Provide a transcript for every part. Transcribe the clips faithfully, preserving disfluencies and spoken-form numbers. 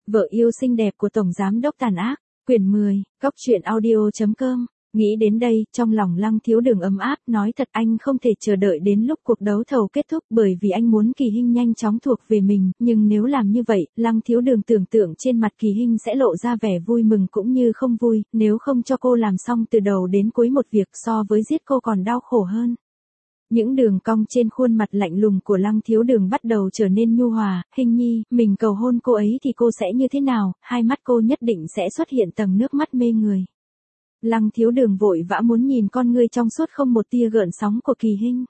Vợ yêu xinh đẹp của Tổng Giám đốc tàn ác, quyển mười, góc truyện audio chấm com. Nghĩ đến đây, trong lòng Lăng Thiếu Đường ấm áp, nói thật anh không thể chờ đợi đến lúc cuộc đấu thầu kết thúc bởi vì anh muốn Kỳ Hinh nhanh chóng thuộc về mình, nhưng nếu làm như vậy, Lăng Thiếu Đường tưởng tượng trên mặt Kỳ Hinh sẽ lộ ra vẻ vui mừng cũng như không vui, nếu không cho cô làm xong từ đầu đến cuối một việc so với giết cô còn đau khổ hơn. Những đường cong trên khuôn mặt lạnh lùng của Lăng Thiếu Đường bắt đầu trở nên nhu hòa, Hinh nhi, mình cầu hôn cô ấy thì cô sẽ như thế nào, hai mắt cô nhất định sẽ xuất hiện tầng nước mắt mê người. Lăng Thiếu Đường vội vã muốn nhìn con ngươi trong suốt không một tia gợn sóng của Kỳ Hinh.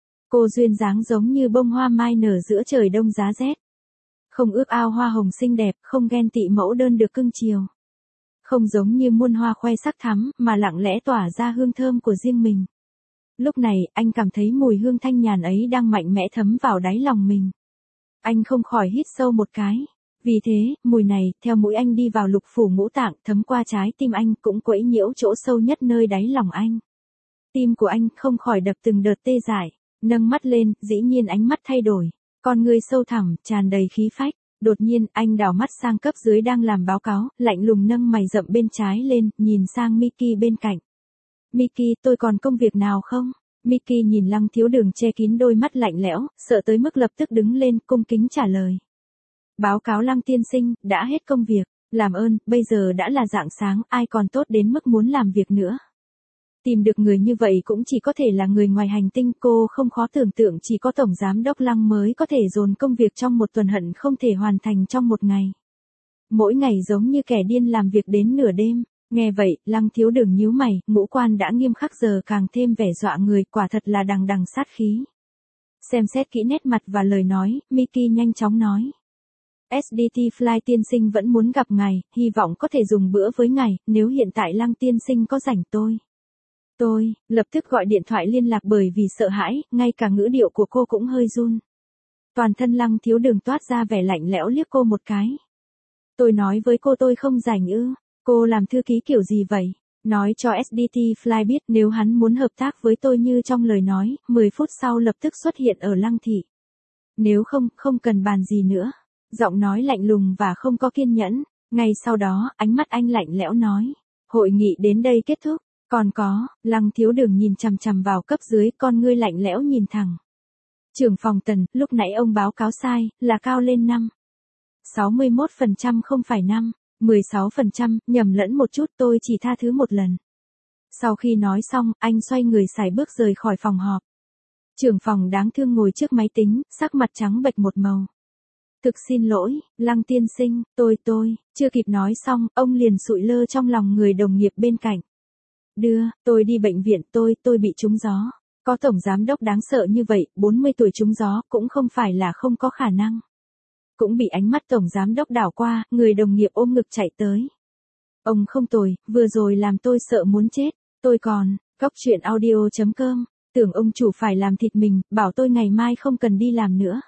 Cô duyên dáng giống như bông hoa mai nở giữa trời đông giá rét. Không ước ao hoa hồng xinh đẹp, không ghen tị mẫu đơn được cưng chiều. Không giống như muôn hoa khoe sắc thắm, mà lặng lẽ tỏa ra hương thơm của riêng mình. Lúc này, anh cảm thấy mùi hương thanh nhàn ấy đang mạnh mẽ thấm vào đáy lòng mình. Anh không khỏi hít sâu một cái. Vì thế, mùi này, theo mũi anh đi vào lục phủ ngũ tạng, thấm qua trái tim anh, cũng quẫy nhiễu chỗ sâu nhất nơi đáy lòng anh. Tim của anh không khỏi đập từng đợt tê dại, nâng mắt lên, dĩ nhiên ánh mắt thay đổi. Con ngươi sâu thẳm, tràn đầy khí phách. Đột nhiên, anh đảo mắt sang cấp dưới đang làm báo cáo, lạnh lùng nâng mày rậm bên trái lên, nhìn sang Mickey bên cạnh. Mickey, tôi còn công việc nào không? Mickey nhìn Lăng Thiếu Đường che kín đôi mắt lạnh lẽo, sợ tới mức lập tức đứng lên, cung kính trả lời. Báo cáo Lăng tiên sinh, đã hết công việc, làm ơn, bây giờ đã là rạng sáng, ai còn tốt đến mức muốn làm việc nữa. Tìm được người như vậy cũng chỉ có thể là người ngoài hành tinh, cô không khó tưởng tượng chỉ có Tổng Giám đốc Lăng mới có thể dồn công việc trong một tuần hận không thể hoàn thành trong một ngày. Mỗi ngày giống như kẻ điên làm việc đến nửa đêm. Nghe vậy, Lăng Thiếu Đường nhíu mày, ngũ quan đã nghiêm khắc giờ càng thêm vẻ dọa người, quả thật là đằng đằng sát khí. Xem xét kỹ nét mặt và lời nói, Mickey nhanh chóng nói. ét đê tê Fly tiên sinh vẫn muốn gặp ngài, hy vọng có thể dùng bữa với ngài, nếu hiện tại Lăng tiên sinh có rảnh tôi. Tôi, lập tức gọi điện thoại liên lạc bởi vì sợ hãi, ngay cả ngữ điệu của cô cũng hơi run. Toàn thân Lăng Thiếu Đường toát ra vẻ lạnh lẽo liếc cô một cái. Tôi nói với cô tôi không rảnh ư. Cô làm thư ký kiểu gì vậy? Nói cho ét đê tê Fly biết nếu hắn muốn hợp tác với tôi như trong lời nói, mười phút sau lập tức xuất hiện ở Lăng thị. Nếu không, không cần bàn gì nữa. Giọng nói lạnh lùng và không có kiên nhẫn. Ngay sau đó, ánh mắt anh lạnh lẽo nói. Hội nghị đến đây kết thúc. Còn có, Lăng Thiếu Đường nhìn chằm chằm vào cấp dưới, con ngươi lạnh lẽo nhìn thẳng. Trưởng phòng Tần, lúc nãy ông báo cáo sai, là cao lên năm. sáu mươi mốt phần trăm không phải năm. mười sáu phần trăm, nhầm lẫn một chút, tôi chỉ tha thứ một lần. Sau khi nói xong, anh xoay người sải bước rời khỏi phòng họp. Trưởng phòng đáng thương ngồi trước máy tính, sắc mặt trắng bệch một màu. Thực xin lỗi, Lăng tiên sinh, tôi tôi, chưa kịp nói xong, ông liền sụi lơ trong lòng người đồng nghiệp bên cạnh. Đưa, tôi đi bệnh viện, tôi, tôi bị trúng gió. Có tổng giám đốc đáng sợ như vậy, bốn mươi tuổi trúng gió, cũng không phải là không có khả năng. Cũng bị ánh mắt tổng giám đốc đảo qua, người đồng nghiệp ôm ngực chạy tới. Ông không tồi, vừa rồi làm tôi sợ muốn chết, tôi còn, góc truyện audio chấm com, tưởng ông chủ phải làm thịt mình, bảo tôi ngày mai không cần đi làm nữa.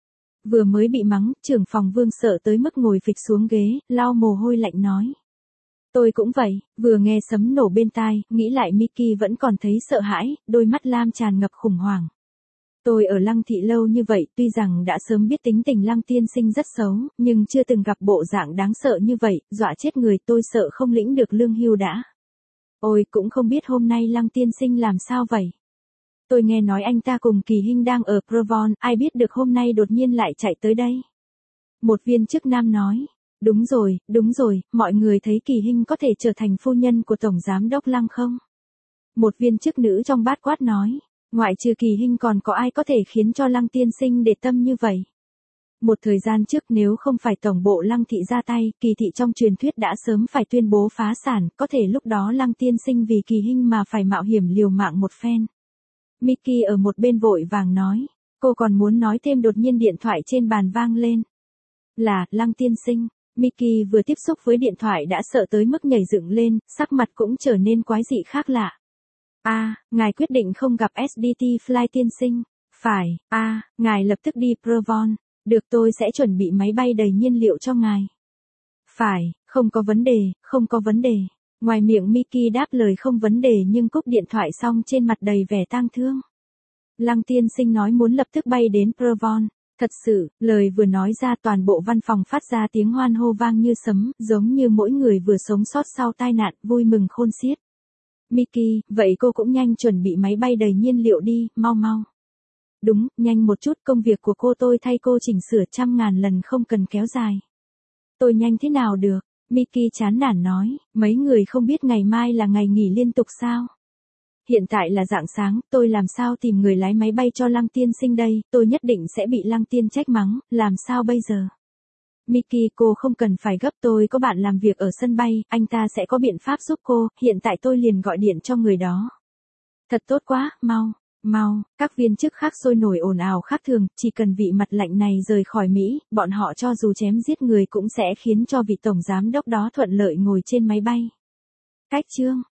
Vừa mới bị mắng, trưởng phòng Vương sợ tới mức ngồi phịch xuống ghế, lau mồ hôi lạnh nói. Tôi cũng vậy, vừa nghe sấm nổ bên tai, nghĩ lại Mickey vẫn còn thấy sợ hãi, đôi mắt lam tràn ngập khủng hoảng. Tôi ở Lăng thị lâu như vậy, tuy rằng đã sớm biết tính tình Lăng tiên sinh rất xấu, nhưng chưa từng gặp bộ dạng đáng sợ như vậy, dọa chết người, tôi sợ không lĩnh được lương hưu đã. Ôi, cũng không biết hôm nay Lăng tiên sinh làm sao vậy. Tôi nghe nói anh ta cùng Kỳ Hinh đang ở Provon, ai biết được hôm nay đột nhiên lại chạy tới đây. Một viên chức nam nói, đúng rồi, đúng rồi, mọi người thấy Kỳ Hinh có thể trở thành phu nhân của Tổng Giám đốc Lăng không? Một viên chức nữ trong bát quát nói. Ngoại trừ Kỳ Hinh còn có ai có thể khiến cho Lăng tiên sinh để tâm như vậy? Một thời gian trước nếu không phải tổng bộ Lăng thị ra tay, Kỳ thị trong truyền thuyết đã sớm phải tuyên bố phá sản, có thể lúc đó Lăng tiên sinh vì Kỳ Hinh mà phải mạo hiểm liều mạng một phen. Mickey ở một bên vội vàng nói, cô còn muốn nói thêm đột nhiên điện thoại trên bàn vang lên. Là, Lăng tiên sinh. Mickey vừa tiếp xúc với điện thoại đã sợ tới mức nhảy dựng lên, sắc mặt cũng trở nên quái dị khác lạ. A, à, ngài quyết định không gặp ét đê tê Fly tiên sinh. Phải, a, à, ngài lập tức đi Provon. Được, tôi sẽ chuẩn bị máy bay đầy nhiên liệu cho ngài. Phải, không có vấn đề, không có vấn đề. Ngoài miệng Mickey đáp lời không vấn đề nhưng cúp điện thoại xong trên mặt đầy vẻ tang thương. Lăng tiên sinh nói muốn lập tức bay đến Provon. Thật sự, lời vừa nói ra toàn bộ văn phòng phát ra tiếng hoan hô vang như sấm, giống như mỗi người vừa sống sót sau tai nạn, vui mừng khôn xiết. Mickey, vậy cô cũng nhanh chuẩn bị máy bay đầy nhiên liệu đi, mau mau. Đúng, nhanh một chút, công việc của cô tôi thay cô chỉnh sửa trăm ngàn lần không cần kéo dài. Tôi nhanh thế nào được? Mickey chán nản nói, mấy người không biết ngày mai là ngày nghỉ liên tục sao? Hiện tại là rạng sáng, tôi làm sao tìm người lái máy bay cho Lăng tiên sinh đây, tôi nhất định sẽ bị Lăng tiên trách mắng, làm sao bây giờ? Mickey, cô không cần phải gấp, tôi có bạn làm việc ở sân bay, anh ta sẽ có biện pháp giúp cô, hiện tại tôi liền gọi điện cho người đó. Thật tốt quá, mau, mau, các viên chức khác sôi nổi ồn ào khác thường, chỉ cần vị mặt lạnh này rời khỏi Mỹ, bọn họ cho dù chém giết người cũng sẽ khiến cho vị tổng giám đốc đó thuận lợi ngồi trên máy bay. Cách chương